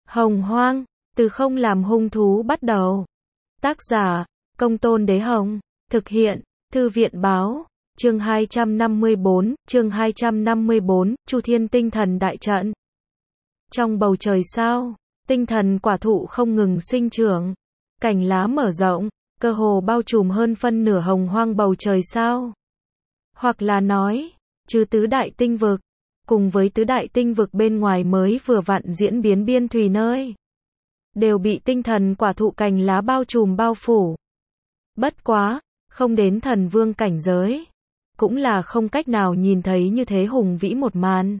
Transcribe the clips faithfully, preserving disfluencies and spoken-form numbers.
Hồng Hoang, từ không làm hung thú bắt đầu. Tác giả, Công Tôn Đế Hồng. Thực hiện, Thư viện Báo. Chương hai trăm năm mươi bốn, chương hai trăm năm mươi bốn, Chu Thiên Tinh Thần Đại Trận. Trong bầu trời sao, tinh thần quả thụ không ngừng sinh trưởng, cành lá mở rộng, cơ hồ bao trùm hơn phân nửa hồng hoang bầu trời sao. Hoặc là nói, trừ tứ đại tinh vực, cùng với tứ đại tinh vực bên ngoài mới vừa vặn diễn biến biên thùy nơi, đều bị tinh thần quả thụ cành lá bao trùm bao phủ. Bất quá, không đến thần vương cảnh giới, cũng là không cách nào nhìn thấy như thế hùng vĩ một màn.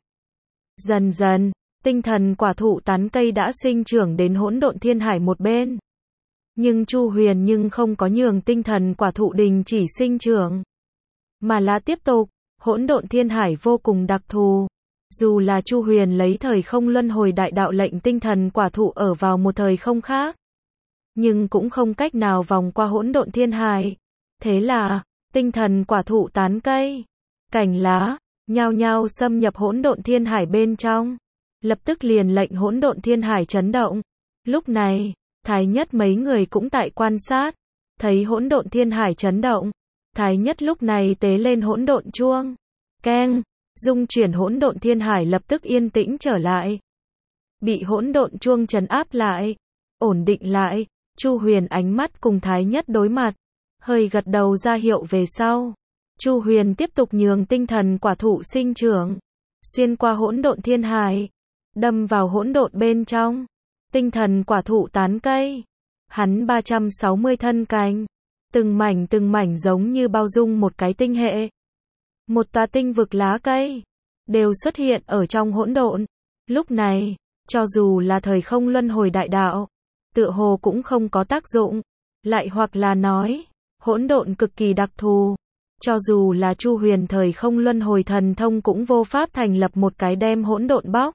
Dần dần, tinh thần quả thụ tán cây đã sinh trưởng đến hỗn độn thiên hải một bên. Nhưng Chu Huyền nhưng không có nhường tinh thần quả thụ đình chỉ sinh trưởng, mà là tiếp tục. Hỗn độn thiên hải vô cùng đặc thù. Dù là Chu Huyền lấy thời không luân hồi đại đạo lệnh tinh thần quả thụ ở vào một thời không khác, nhưng cũng không cách nào vòng qua hỗn độn thiên hải. Thế là, tinh thần quả thụ tán cây, cành lá, nhao nhao xâm nhập hỗn độn thiên hải bên trong. Lập tức liền lệnh hỗn độn thiên hải chấn động. Lúc này, Thái Nhất mấy người cũng tại quan sát, thấy hỗn độn thiên hải chấn động. Thái Nhất lúc này tế lên hỗn độn chuông, keng, dung chuyển hỗn độn thiên hải lập tức yên tĩnh trở lại. Bị hỗn độn chuông trấn áp lại, ổn định lại, Chu Huyền ánh mắt cùng Thái Nhất đối mặt, hơi gật đầu ra hiệu về sau. Chu Huyền tiếp tục nhường tinh thần quả thụ sinh trưởng, xuyên qua hỗn độn thiên hải, đâm vào hỗn độn bên trong. Tinh thần quả thụ tán cây, hắn ba trăm sáu mươi thân cành, từng mảnh từng mảnh giống như bao dung một cái tinh hệ. Một tòa tinh vực lá cây, đều xuất hiện ở trong hỗn độn. Lúc này, cho dù là thời không luân hồi đại đạo, tựa hồ cũng không có tác dụng. Lại hoặc là nói, hỗn độn cực kỳ đặc thù. Cho dù là Chu Huyền thời không luân hồi thần thông cũng vô pháp thành lập một cái đem hỗn độn bóc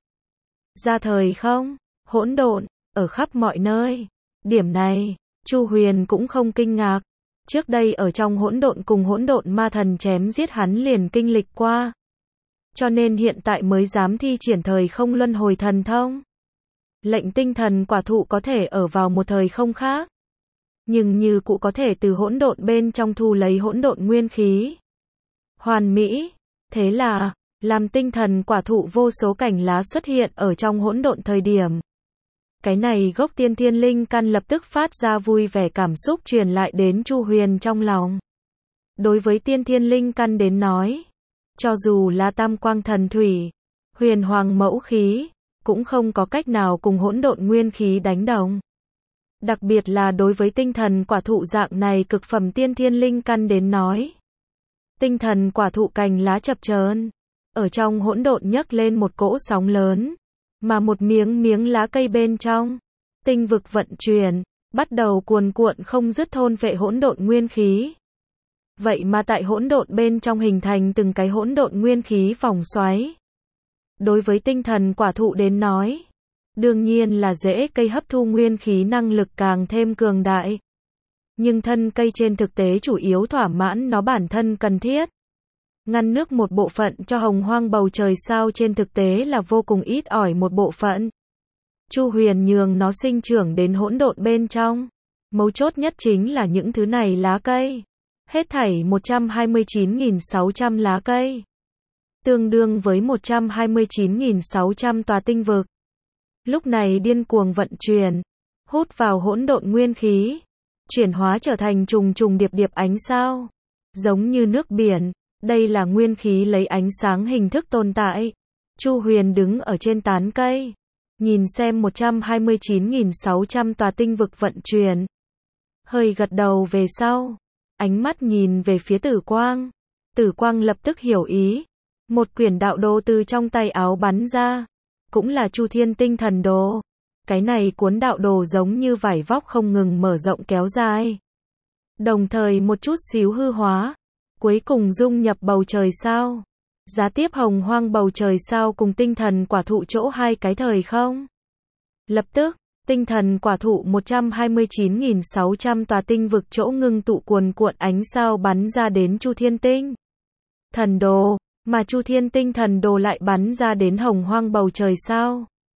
ra thời không. Hỗn độn, ở khắp mọi nơi. Điểm này, Chu Huyền cũng không kinh ngạc. Trước đây ở trong hỗn độn cùng hỗn độn ma thần chém giết hắn liền kinh lịch qua. Cho nên hiện tại mới dám thi triển thời không luân hồi thần thông. Lệnh tinh thần quả thụ có thể ở vào một thời không khác. Nhưng như cụ có thể từ hỗn độn bên trong thu lấy hỗn độn nguyên khí. Hoàn mỹ. Thế là, làm tinh thần quả thụ vô số cành lá xuất hiện ở trong hỗn độn thời điểm. Cái này gốc tiên thiên linh căn lập tức phát ra vui vẻ cảm xúc truyền lại đến Chu Huyền trong lòng. Đối với tiên thiên linh căn đến nói, cho dù là tam quang thần thủy, huyền hoàng mẫu khí, cũng không có cách nào cùng hỗn độn nguyên khí đánh đồng. Đặc biệt là đối với tinh thần quả thụ dạng này cực phẩm tiên thiên linh căn đến nói. Tinh thần quả thụ cành lá chập chờn, ở trong hỗn độn nhấc lên một cỗ sóng lớn. Mà một miếng miếng lá cây bên trong, tinh vực vận chuyển, bắt đầu cuồn cuộn không dứt thôn phệ hỗn độn nguyên khí. Vậy mà tại hỗn độn bên trong hình thành từng cái hỗn độn nguyên khí vòng xoáy. Đối với tinh thần quả thụ đến nói, đương nhiên là dễ cây hấp thu nguyên khí năng lực càng thêm cường đại. Nhưng thân cây trên thực tế chủ yếu thỏa mãn nó bản thân cần thiết. Ngăn nước một bộ phận cho hồng hoang bầu trời sao trên thực tế là vô cùng ít ỏi một bộ phận. Chu Huyền nhường nó sinh trưởng đến hỗn độn bên trong. Mấu chốt nhất chính là những thứ này lá cây. Hết thảy một trăm hai mươi chín nghìn sáu trăm lá cây. Tương đương với một trăm hai mươi chín nghìn sáu trăm tòa tinh vực. Lúc này điên cuồng vận chuyển, hút vào hỗn độn nguyên khí, chuyển hóa trở thành trùng trùng điệp điệp ánh sao. Giống như nước biển. Đây là nguyên khí lấy ánh sáng hình thức tồn tại. Chu Huyền đứng ở trên tán cây, nhìn xem một trăm hai mươi chín nghìn sáu trăm tòa tinh vực vận chuyển. Hơi gật đầu về sau, ánh mắt nhìn về phía Tử Quang. Tử Quang lập tức hiểu ý. Một quyển đạo đồ từ trong tay áo bắn ra, cũng là Chu Thiên Tinh Thần Đồ. Cái này cuốn đạo đồ giống như vải vóc không ngừng mở rộng kéo dài. Đồng thời một chút xíu hư hóa. Cuối cùng dung nhập bầu trời sao. Giá tiếp hồng hoang bầu trời sao cùng tinh thần quả thụ chỗ hai cái thời không. Lập tức, tinh thần quả thụ một trăm hai mươi chín nghìn sáu trăm tòa tinh vực chỗ ngưng tụ cuồn cuộn ánh sao bắn ra đến Chu Thiên Tinh Thần Đồ, mà Chu Thiên Tinh Thần Đồ lại bắn ra đến hồng hoang bầu trời sao.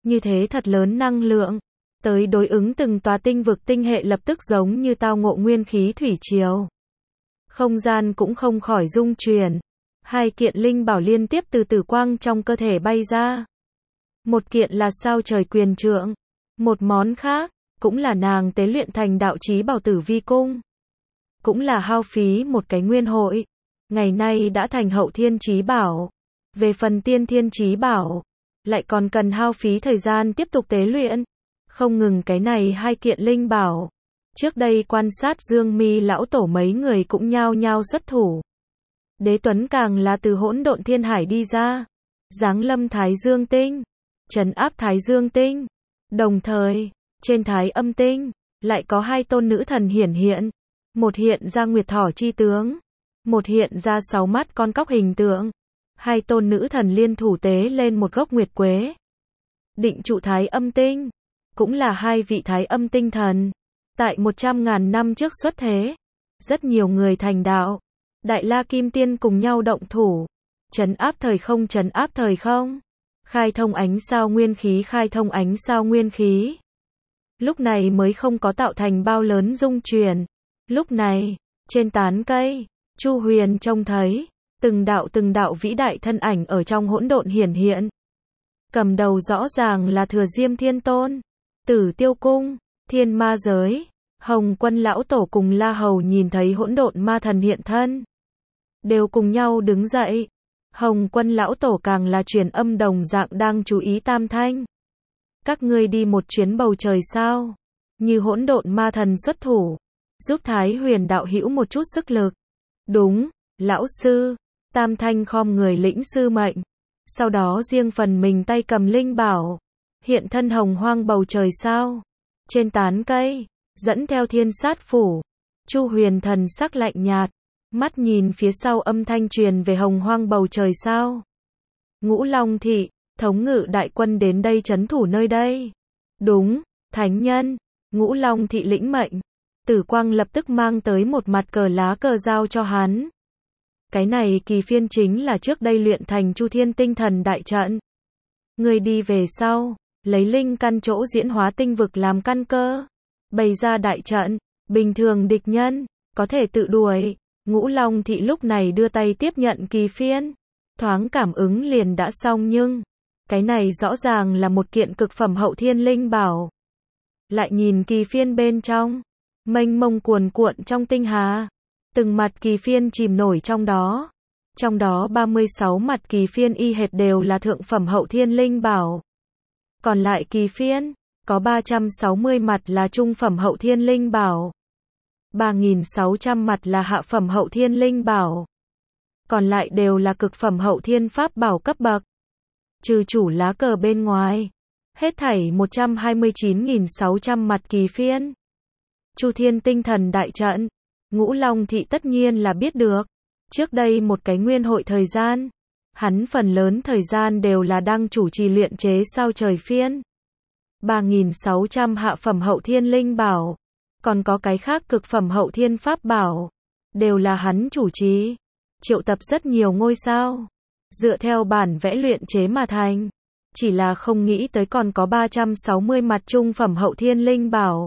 Như thế thật lớn năng lượng, tới đối ứng từng tòa tinh vực tinh hệ lập tức giống như tao ngộ nguyên khí thủy triều. Không gian cũng không khỏi rung chuyển. Hai kiện linh bảo liên tiếp từ tử quang trong cơ thể bay ra. Một kiện là sao trời quyền trượng. Một món khác, cũng là nàng tế luyện thành đạo chí bảo tử vi cung. Cũng là hao phí một cái nguyên hội. Ngày nay đã thành hậu thiên chí bảo. Về phần tiên thiên chí bảo, lại còn cần hao phí thời gian tiếp tục tế luyện. Không ngừng cái này hai kiện linh bảo. Trước đây quan sát Dương Mi lão tổ mấy người cũng nhao nhao xuất thủ. Đế Tuấn càng là từ hỗn độn thiên hải đi ra, giáng lâm Thái Dương tinh, trấn áp Thái Dương tinh. Đồng thời, trên Thái Âm tinh, lại có hai tôn nữ thần hiển hiện. Một hiện ra nguyệt thỏ chi tướng, một hiện ra sáu mắt con cóc hình tượng. Hai tôn nữ thần liên thủ tế lên một gốc nguyệt quế. Định trụ Thái Âm tinh, cũng là hai vị Thái Âm tinh thần. Tại một trăm ngàn năm trước xuất thế, rất nhiều người thành đạo. Đại La Kim Tiên cùng nhau động thủ, trấn áp thời không trấn áp thời không, khai thông ánh sao nguyên khí khai thông ánh sao nguyên khí. Lúc này mới không có tạo thành bao lớn rung chuyển. Lúc này, trên tán cây, Chu Huyền trông thấy, từng đạo từng đạo vĩ đại thân ảnh ở trong hỗn độn hiển hiện. Cầm đầu rõ ràng là Thừa Diêm Thiên Tôn, Tử Tiêu Cung, Thiên Ma Giới, Hồng Quân Lão Tổ cùng La Hầu nhìn thấy hỗn độn ma thần hiện thân. Đều cùng nhau đứng dậy. Hồng Quân Lão Tổ càng là truyền âm đồng dạng đang chú ý Tam Thanh. Các ngươi đi một chuyến bầu trời sao? Như hỗn độn ma thần xuất thủ, giúp Thái Huyền đạo hữu một chút sức lực. Đúng, lão sư. Tam Thanh khom người lĩnh sư mệnh. Sau đó riêng phần mình tay cầm linh bảo, hiện thân hồng hoang bầu trời sao. Trên tán cây, dẫn theo thiên sát phủ. Chu Huyền thần sắc lạnh nhạt, mắt nhìn phía sau âm thanh truyền về hồng hoang bầu trời sao. Ngũ Long thị, thống ngự đại quân đến đây trấn thủ nơi đây. Đúng, thánh nhân. Ngũ Long thị lĩnh mệnh. Tử Quang lập tức mang tới một mặt cờ lá cờ giao cho hắn. Cái này kỳ phiên chính là trước đây luyện thành Chu Thiên tinh thần đại trận. Người đi về sau, lấy linh căn chỗ diễn hóa tinh vực làm căn cơ, bày ra đại trận, bình thường địch nhân có thể tự đuổi. Ngũ Long thị lúc này đưa tay tiếp nhận kỳ phiên, thoáng cảm ứng liền đã xong, nhưng cái này rõ ràng là một kiện cực phẩm hậu thiên linh bảo. Lại nhìn kỳ phiên bên trong, mênh mông cuồn cuộn trong tinh hà, từng mặt kỳ phiên chìm nổi trong đó. Trong đó ba mươi sáu mặt kỳ phiên y hệt đều là thượng phẩm hậu thiên linh bảo. Còn lại kỳ phiên, có ba trăm sáu mươi mặt là trung phẩm hậu thiên linh bảo. ba nghìn sáu trăm mặt là hạ phẩm hậu thiên linh bảo. Còn lại đều là cực phẩm hậu thiên pháp bảo cấp bậc. Trừ chủ lá cờ bên ngoài, hết thảy một trăm hai mươi chín nghìn sáu trăm mặt kỳ phiên. Chu Thiên tinh thần đại trận, Ngũ Long thị tất nhiên là biết được. Trước đây một cái nguyên hội thời gian, hắn phần lớn thời gian đều là đang chủ trì luyện chế sao trời phiên. ba nghìn sáu trăm hạ phẩm hậu thiên linh bảo, còn có cái khác cực phẩm hậu thiên pháp bảo, đều là hắn chủ trì, triệu tập rất nhiều ngôi sao, dựa theo bản vẽ luyện chế mà thành. Chỉ là không nghĩ tới còn có ba trăm sáu mươi mặt trung phẩm hậu thiên linh bảo.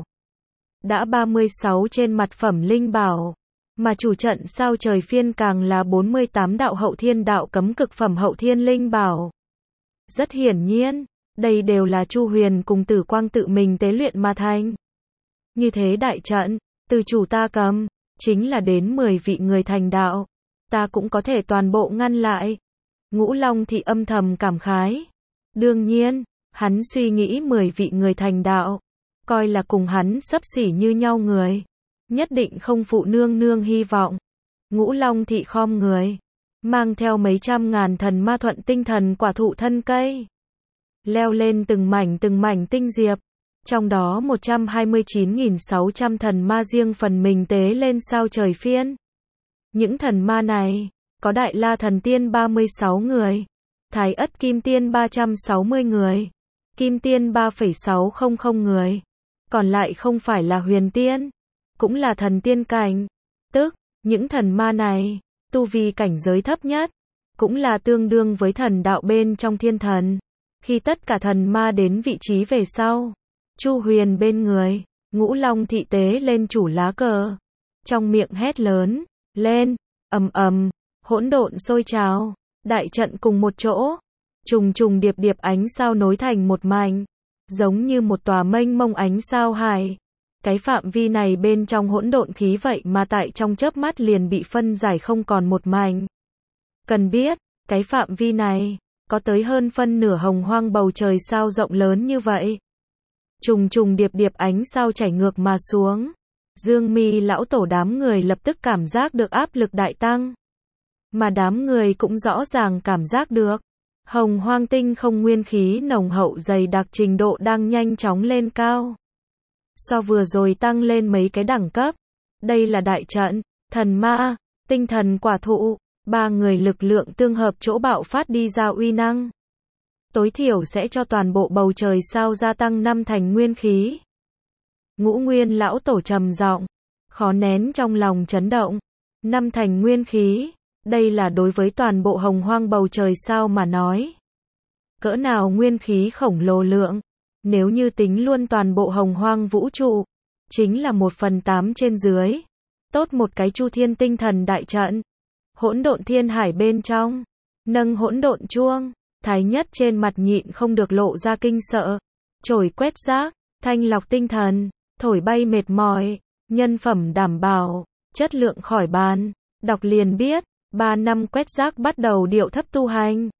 Đã ba mươi sáu trên mặt phẩm linh bảo, mà chủ trận sao trời phiên càng là bốn mươi tám đạo hậu thiên đạo cấm cực phẩm hậu thiên linh bảo. Rất hiển nhiên, đây đều là Chu Huyền cùng Tử Quang tự mình tế luyện mà thành. Như thế đại trận, từ chủ ta cầm, chính là đến mười vị người thành đạo, ta cũng có thể toàn bộ ngăn lại. Ngũ Long thị âm thầm cảm khái. Đương nhiên, hắn suy nghĩ mười vị người thành đạo, coi là cùng hắn xấp xỉ như nhau người, nhất định không phụ nương nương hy vọng. Ngũ Long thị khom người, mang theo mấy trăm ngàn thần ma thuận tinh thần quả thụ thân cây, leo lên từng mảnh từng mảnh tinh diệp. Trong đó một trăm hai mươi chín nghìn sáu trăm thần ma riêng phần mình tế lên sao trời phiên. Những thần ma này, có Đại La thần tiên ba mươi sáu người, Thái Ất Kim Tiên ba trăm sáu mươi người, Kim Tiên ba phẩy sáu không không người. Còn lại không phải là huyền tiên, cũng là thần tiên cảnh. Tức, những thần ma này, tu vi cảnh giới thấp nhất, cũng là tương đương với thần đạo bên trong thiên thần. Khi tất cả thần ma đến vị trí về sau, Chu Huyền bên người, Ngũ Long thị tế lên chủ lá cờ, trong miệng hét lớn lên, ầm ầm, hỗn độn sôi trào, đại trận cùng một chỗ, trùng trùng điệp điệp ánh sao nối thành một mảnh, giống như một tòa mênh mông ánh sao hải. Cái phạm vi này bên trong hỗn độn khí vậy mà tại trong chớp mắt liền bị phân giải không còn một mảnh. Cần biết, cái phạm vi này có tới hơn phân nửa hồng hoang bầu trời sao rộng lớn như vậy. Trùng trùng điệp điệp ánh sao chảy ngược mà xuống. Dương Mi lão tổ đám người lập tức cảm giác được áp lực đại tăng. Mà đám người cũng rõ ràng cảm giác được, hồng hoang tinh không nguyên khí nồng hậu dày đặc trình độ đang nhanh chóng lên cao. So vừa rồi tăng lên mấy cái đẳng cấp. Đây là đại trận, thần ma, tinh thần quả thụ, ba người lực lượng tương hợp chỗ bạo phát đi ra uy năng. Tối thiểu sẽ cho toàn bộ bầu trời sao gia tăng năm thành nguyên khí. Ngũ Nguyên lão tổ trầm giọng, khó nén trong lòng chấn động. Năm thành nguyên khí, đây là đối với toàn bộ hồng hoang bầu trời sao mà nói. Cỡ nào nguyên khí khổng lồ lượng, nếu như tính luôn toàn bộ hồng hoang vũ trụ, chính là một phần tám trên dưới. Tốt một cái Chu Thiên tinh thần đại trận. Hỗn độn thiên hải bên trong, nâng hỗn độn chuông, Thái Nhất trên mặt nhịn không được lộ ra kinh sợ. Chổi quét rác, thanh lọc tinh thần, thổi bay mệt mỏi, nhân phẩm đảm bảo, chất lượng khỏi bàn. Đọc liền biết, ba năm quét rác bắt đầu điệu thấp tu hành.